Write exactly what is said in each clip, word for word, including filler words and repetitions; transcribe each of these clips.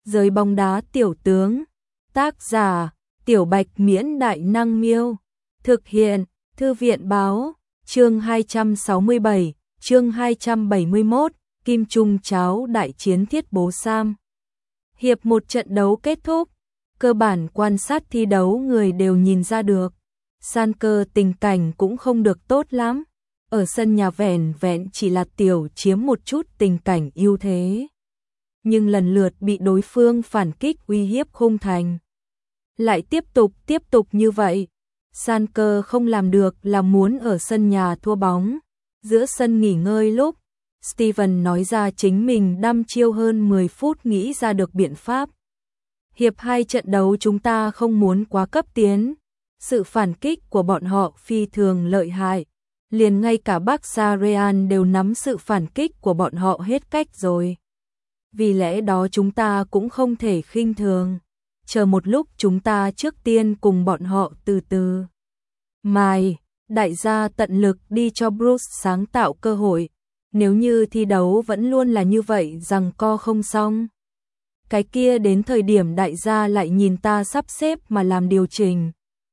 Giới bóng đá tiểu tướng. Tác giả: Tiểu Bạch Miễn Đại Năng Miêu. Thực hiện: Thư viện báo. Chương hai trăm sáu mươi bảy, chương hai trăm bảy mươi mốt, Kim Trung Cháo đại chiến Thiết Bố Sam. Hiệp một trận đấu kết thúc, cơ bản quan sát thi đấu người đều nhìn ra được. San Cơ tình cảnh cũng không được tốt lắm, ở sân nhà vẻn vẹn chỉ là tiểu chiếm một chút tình cảnh ưu thế. Nhưng lần lượt bị đối phương phản kích uy hiếp khung thành. Lại tiếp tục tiếp tục như vậy, San Cơ không làm được là muốn ở sân nhà thua bóng. Giữa sân nghỉ ngơi lúc, Steven nói ra chính mình đăm chiêu hơn mười phút nghĩ ra được biện pháp. Hiệp hai trận đấu chúng ta không muốn quá cấp tiến. Sự phản kích của bọn họ phi thường lợi hại. Liền ngay cả Barca Real đều nắm sự phản kích của bọn họ hết cách rồi. Vì lẽ đó chúng ta cũng không thể khinh thường. Chờ một lúc chúng ta trước tiên cùng bọn họ từ từ. Mai, đại gia tận lực đi cho Bruce sáng tạo cơ hội. Nếu như thi đấu vẫn luôn là như vậy rằng co không xong. Cái kia đến thời điểm đại gia lại nhìn ta sắp xếp mà làm điều chỉnh.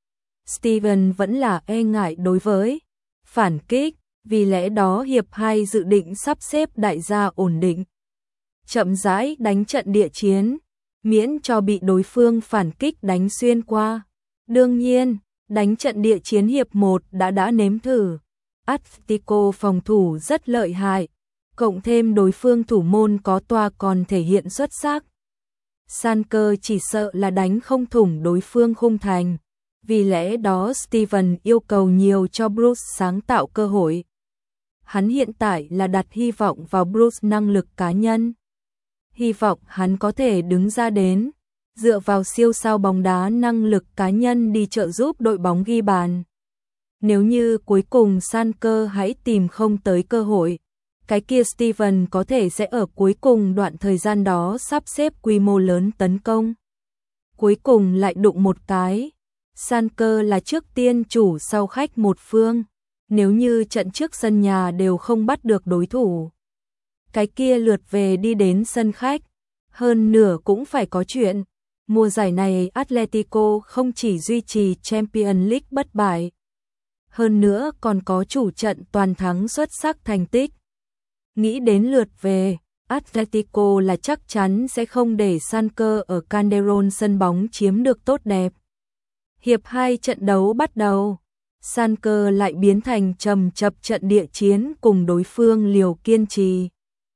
Steven vẫn là e ngại đối với phản kích, vì lẽ đó hiệp hai dự định sắp xếp đại gia ổn định. Chậm rãi đánh trận địa chiến, miễn cho bị đối phương phản kích đánh xuyên qua. Đương nhiên, đánh trận địa chiến hiệp một đã đã nếm thử. Atletico phòng thủ rất lợi hại, cộng thêm đối phương thủ môn có toa còn thể hiện xuất sắc. San Cơ chỉ sợ là đánh không thủng đối phương khung thành. Vì lẽ đó Steven yêu cầu nhiều cho Bruce sáng tạo cơ hội. Hắn hiện tại là đặt hy vọng vào Bruce năng lực cá nhân. Hy vọng hắn có thể đứng ra đến, dựa vào siêu sao bóng đá năng lực cá nhân đi trợ giúp đội bóng ghi bàn. Nếu như cuối cùng San Cơ hãy tìm không tới cơ hội, cái kia Steven có thể sẽ ở cuối cùng đoạn thời gian đó sắp xếp quy mô lớn tấn công. Cuối cùng lại đụng một cái. San Cơ là trước tiên chủ sau khách một phương. Nếu như trận trước sân nhà đều không bắt được đối thủ, cái kia lượt về đi đến sân khách, hơn nửa cũng phải có chuyện. Mùa giải này Atletico không chỉ duy trì Champions League bất bại, hơn nữa còn có chủ trận toàn thắng xuất sắc thành tích. Nghĩ đến lượt về, Atletico là chắc chắn sẽ không để San Cơ ở Calderón sân bóng chiếm được tốt đẹp. Hiệp hai trận đấu bắt đầu, San Cơ lại biến thành trầm chập trận địa chiến cùng đối phương liều kiên trì.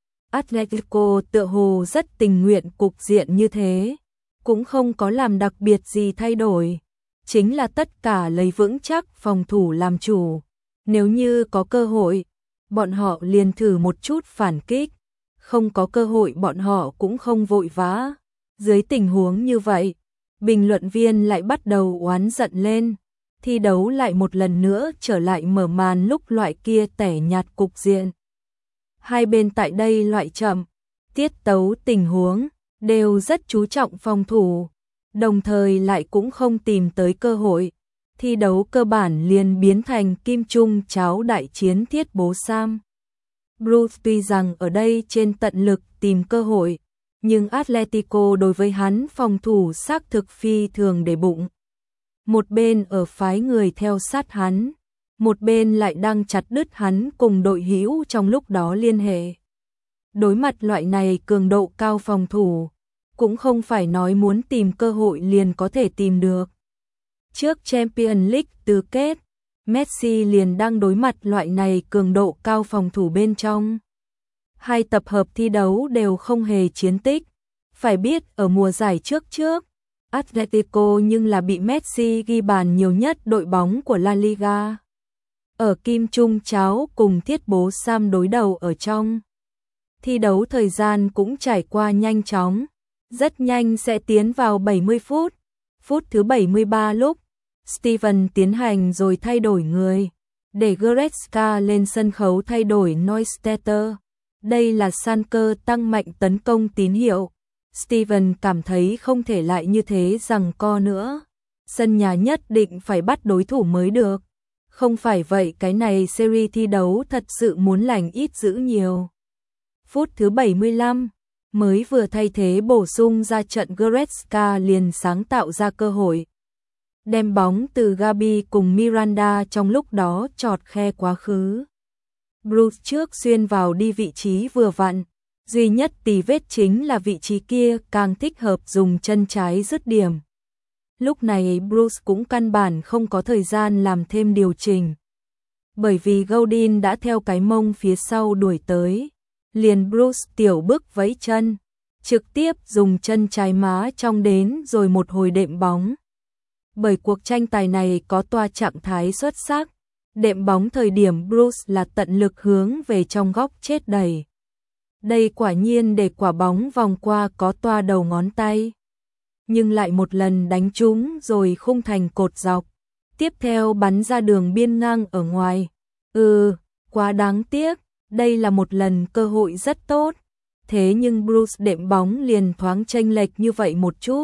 Atletico tựa hồ rất tình nguyện cục diện như thế, cũng không có làm đặc biệt gì thay đổi, chính là tất cả lấy vững chắc phòng thủ làm chủ. Nếu như có cơ hội, bọn họ liền thử một chút phản kích, không có cơ hội bọn họ cũng không vội vã. Dưới tình huống như vậy, bình luận viên lại bắt đầu oán giận lên. Thi đấu lại một lần nữa trở lại mở màn lúc loại kia tẻ nhạt cục diện. Hai bên tại đây loại chậm, tiết tấu tình huống, đều rất chú trọng phòng thủ, đồng thời lại cũng không tìm tới cơ hội. Thi đấu cơ bản liền biến thành Kim Trung Cháo đại chiến Thiết Bố Sam. Bruce tuy rằng ở đây trên tận lực tìm cơ hội, nhưng Atletico đối với hắn phòng thủ xác thực phi thường để bụng. Một bên ở phái người theo sát hắn, một bên lại đang chặt đứt hắn cùng đội hữu trong lúc đó liên hệ. Đối mặt loại này cường độ cao phòng thủ, cũng không phải nói muốn tìm cơ hội liền có thể tìm được. Trước Champions League tứ kết, Messi liền đang đối mặt loại này cường độ cao phòng thủ bên trong. Hai tập hợp thi đấu đều không hề chiến tích. Phải biết ở mùa giải trước trước, Atletico nhưng là bị Messi ghi bàn nhiều nhất đội bóng của La Liga. Ở Kim Trung Cháo cùng Thiết Bố Sam đối đầu ở trong. Thi đấu thời gian cũng trải qua nhanh chóng, rất nhanh sẽ tiến vào bảy mươi phút. Phút thứ bảy mươi ba lúc, Steven tiến hành rồi thay đổi người, để Goretzka lên sân khấu thay đổi Neustädter. Đây là San Cơ tăng mạnh tấn công tín hiệu. Steven cảm thấy không thể lại như thế giằng co nữa. Sân nhà nhất định phải bắt đối thủ mới được. Không phải vậy cái này series thi đấu thật sự muốn lành ít dữ nhiều. Phút thứ bảy mươi lăm, mới vừa thay thế bổ sung ra trận Goretzka liền sáng tạo ra cơ hội. Đem bóng từ Gabi cùng Miranda trong lúc đó chọt khe quá khứ. Bruce trước xuyên vào đi vị trí vừa vặn, duy nhất tì vết chính là vị trí kia càng thích hợp dùng chân trái dứt điểm. Lúc này Bruce cũng căn bản không có thời gian làm thêm điều chỉnh. Bởi vì Godin đã theo cái mông phía sau đuổi tới, liền Bruce tiểu bước vẫy chân, trực tiếp dùng chân trái má trong đến rồi một hồi đệm bóng. Bởi cuộc tranh tài này có toa trạng thái xuất sắc, đệm bóng thời điểm Bruce là tận lực hướng về trong góc chết đẩy. Đây quả nhiên để quả bóng vòng qua có toa đầu ngón tay, nhưng lại một lần đánh trúng rồi khung thành cột dọc, tiếp theo bắn ra đường biên ngang ở ngoài. Ừ, quá đáng tiếc, đây là một lần cơ hội rất tốt, thế nhưng Bruce đệm bóng liền thoáng chênh lệch như vậy một chút.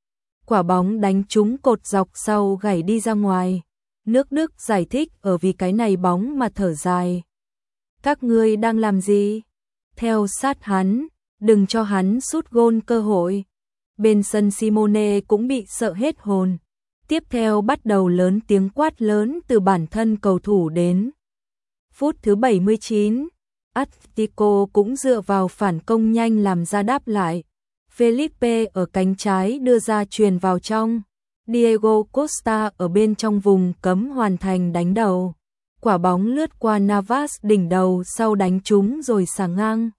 Quả bóng đánh trúng cột dọc sau gảy đi ra ngoài. Nước Đức giải thích ở vì cái này bóng mà thở dài. Các ngươi đang làm gì? Theo sát hắn, đừng cho hắn sút gôn cơ hội. Bên sân Simone cũng bị sợ hết hồn. Tiếp theo bắt đầu lớn tiếng quát lớn từ bản thân cầu thủ đến. Phút thứ bảy mươi chín, Atletico cũng dựa vào phản công nhanh làm ra đáp lại. Felipe ở cánh trái đưa ra chuyền vào trong. Diego Costa ở bên trong vùng cấm hoàn thành đánh đầu. Quả bóng lướt qua Navas đỉnh đầu sau đánh trúng rồi xà ngang.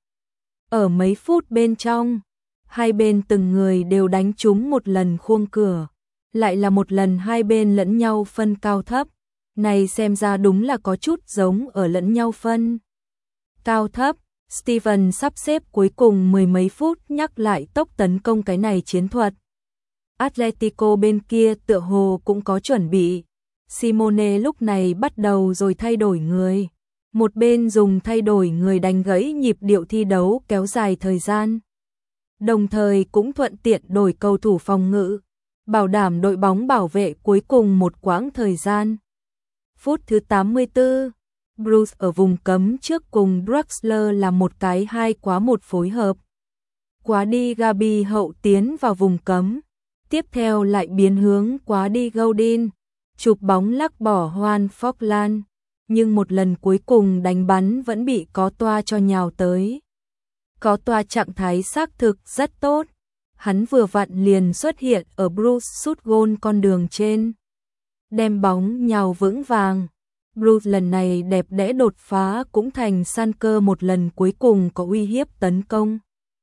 Ở mấy phút bên trong, hai bên từng người đều đánh trúng một lần khuôn cửa. Lại là một lần hai bên lẫn nhau phân cao thấp. Này xem ra đúng là có chút giống ở lẫn nhau phân cao thấp. Steven sắp xếp cuối cùng mười mấy phút nhắc lại tốc tấn công cái này chiến thuật. Atletico bên kia tựa hồ cũng có chuẩn bị. Simone lúc này bắt đầu rồi thay đổi người. Một bên dùng thay đổi người đánh gãy nhịp điệu thi đấu kéo dài thời gian. Đồng thời cũng thuận tiện đổi cầu thủ phòng ngự, bảo đảm đội bóng bảo vệ cuối cùng một quãng thời gian. Phút thứ tám mươi tư, Bruce ở vùng cấm trước cùng Draxler là một cái hai quá một phối hợp. Quá đi Gabi hậu tiến vào vùng cấm. Tiếp theo lại biến hướng quá đi Godin, chụp bóng lắc bỏ Juan Forlan, nhưng một lần cuối cùng đánh bắn vẫn bị có toa cho nhào tới. Có toa trạng thái xác thực rất tốt, hắn vừa vặn liền xuất hiện ở Bruce sút gôn con đường trên. Đem bóng nhào vững vàng, Bruce lần này đẹp đẽ đột phá cũng thành san cơ một lần cuối cùng có uy hiếp tấn công.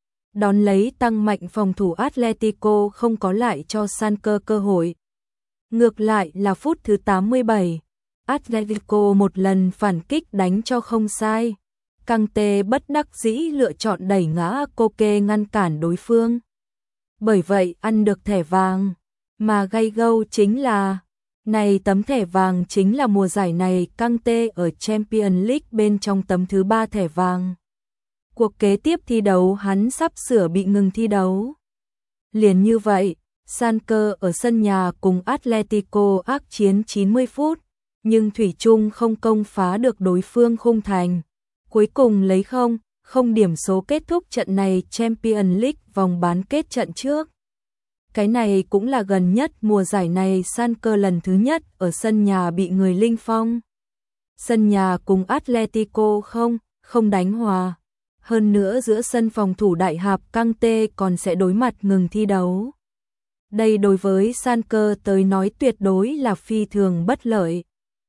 Đón lấy tăng mạnh phòng thủ Atletico không có lại cho san cơ cơ hội. Ngược lại là phút thứ tám mươi bảy, Atletico một lần phản kích đánh cho không sai. Kante bất đắc dĩ lựa chọn đẩy ngã Koke ngăn cản đối phương. Bởi vậy ăn được thẻ vàng, mà gay gâu chính là, này tấm thẻ vàng chính là mùa giải này Kante ở Champions League bên trong tấm thứ ba thẻ vàng. Cuộc kế tiếp thi đấu hắn sắp sửa bị ngừng thi đấu. Liền như vậy, san cơ ở sân nhà cùng Atletico ác chiến chín mươi phút, nhưng thủy chung không công phá được đối phương khung thành. Cuối cùng lấy không, không điểm số kết thúc trận này Champions League vòng bán kết trận trước. Cái này cũng là gần nhất mùa giải này san cơ lần thứ nhất ở sân nhà bị người linh phong. Sân nhà cùng Atletico không, không đánh hòa. Hơn nữa giữa sân phòng thủ đại hạp Kante còn sẽ đối mặt ngừng thi đấu. Đây đối với san cơ tới nói tuyệt đối là phi thường bất lợi.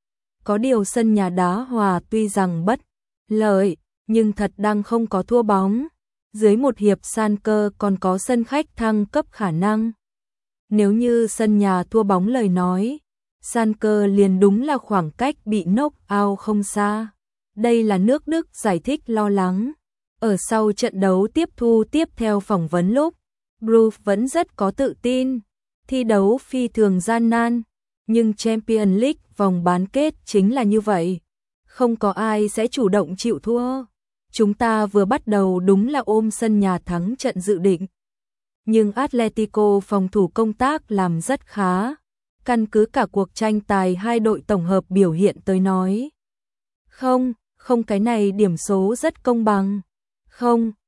Có điều sân nhà đá hòa tuy rằng bất lợi, nhưng thật đang không có thua bóng. Dưới một hiệp san cơ còn có sân khách thăng cấp khả năng. Nếu như sân nhà thua bóng lời nói, san cơ liền đúng là khoảng cách bị knock out không xa. Đây là nước Đức giải thích lo lắng. Ở sau trận đấu tiếp thu tiếp theo phỏng vấn lúc, Bruce vẫn rất có tự tin. Thi đấu phi thường gian nan, nhưng Champions League vòng bán kết chính là như vậy. Không có ai sẽ chủ động chịu thua. Chúng ta vừa bắt đầu đúng là ôm sân nhà thắng trận dự định. Nhưng Atletico phòng thủ công tác làm rất khá. Căn cứ cả cuộc tranh tài hai đội tổng hợp biểu hiện tới nói. Không, không cái này điểm số rất công bằng. Không,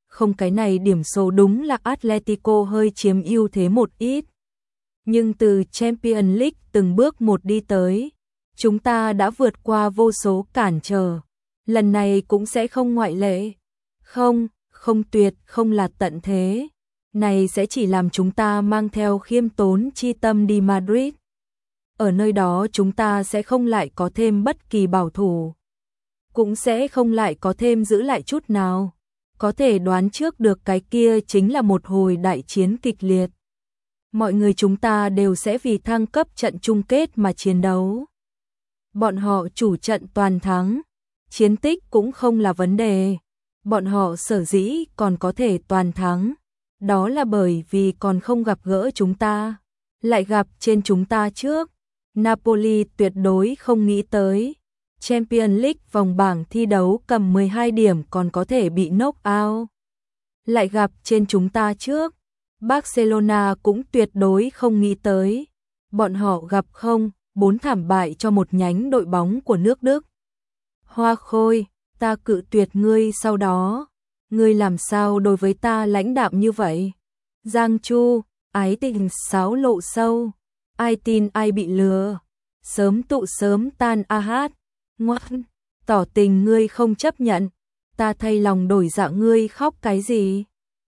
Không, cái này điểm số đúng là Atletico hơi chiếm ưu thế một ít. Nhưng từ Champions League từng bước một đi tới, chúng ta đã vượt qua vô số cản trở. Lần này cũng sẽ không ngoại lệ. Không, không tuyệt, không là tận thế. Này sẽ chỉ làm chúng ta mang theo khiêm tốn chi tâm đi Madrid. Ở nơi đó chúng ta sẽ không lại có thêm bất kỳ bảo thủ. Cũng sẽ không lại có thêm giữ lại chút nào. Có thể đoán trước được cái kia chính là một hồi đại chiến kịch liệt. Mọi người chúng ta đều sẽ vì thăng cấp trận chung kết mà chiến đấu. Bọn họ chủ trận toàn thắng. Chiến tích cũng không là vấn đề. Bọn họ sở dĩ còn có thể toàn thắng. Đó là bởi vì còn không gặp gỡ chúng ta. Lại gặp trên chúng ta trước. Napoli tuyệt đối không nghĩ tới. Champions League vòng bảng thi đấu cầm mười hai điểm còn có thể bị knock out. Lại gặp trên chúng ta trước. Barcelona cũng tuyệt đối không nghĩ tới. Bọn họ gặp không, bốn thảm bại cho một nhánh đội bóng của nước Đức. Hoa Khôi, ta cự tuyệt ngươi sau đó. Ngươi làm sao đối với ta lãnh đạm như vậy? Giang Chu, ái tình xáo lộ sâu. Ai tin ai bị lừa. Sớm tụ sớm tan a hát. Ngoan, tỏ tình ngươi không chấp nhận. Ta thay lòng đổi dạ ngươi khóc cái gì?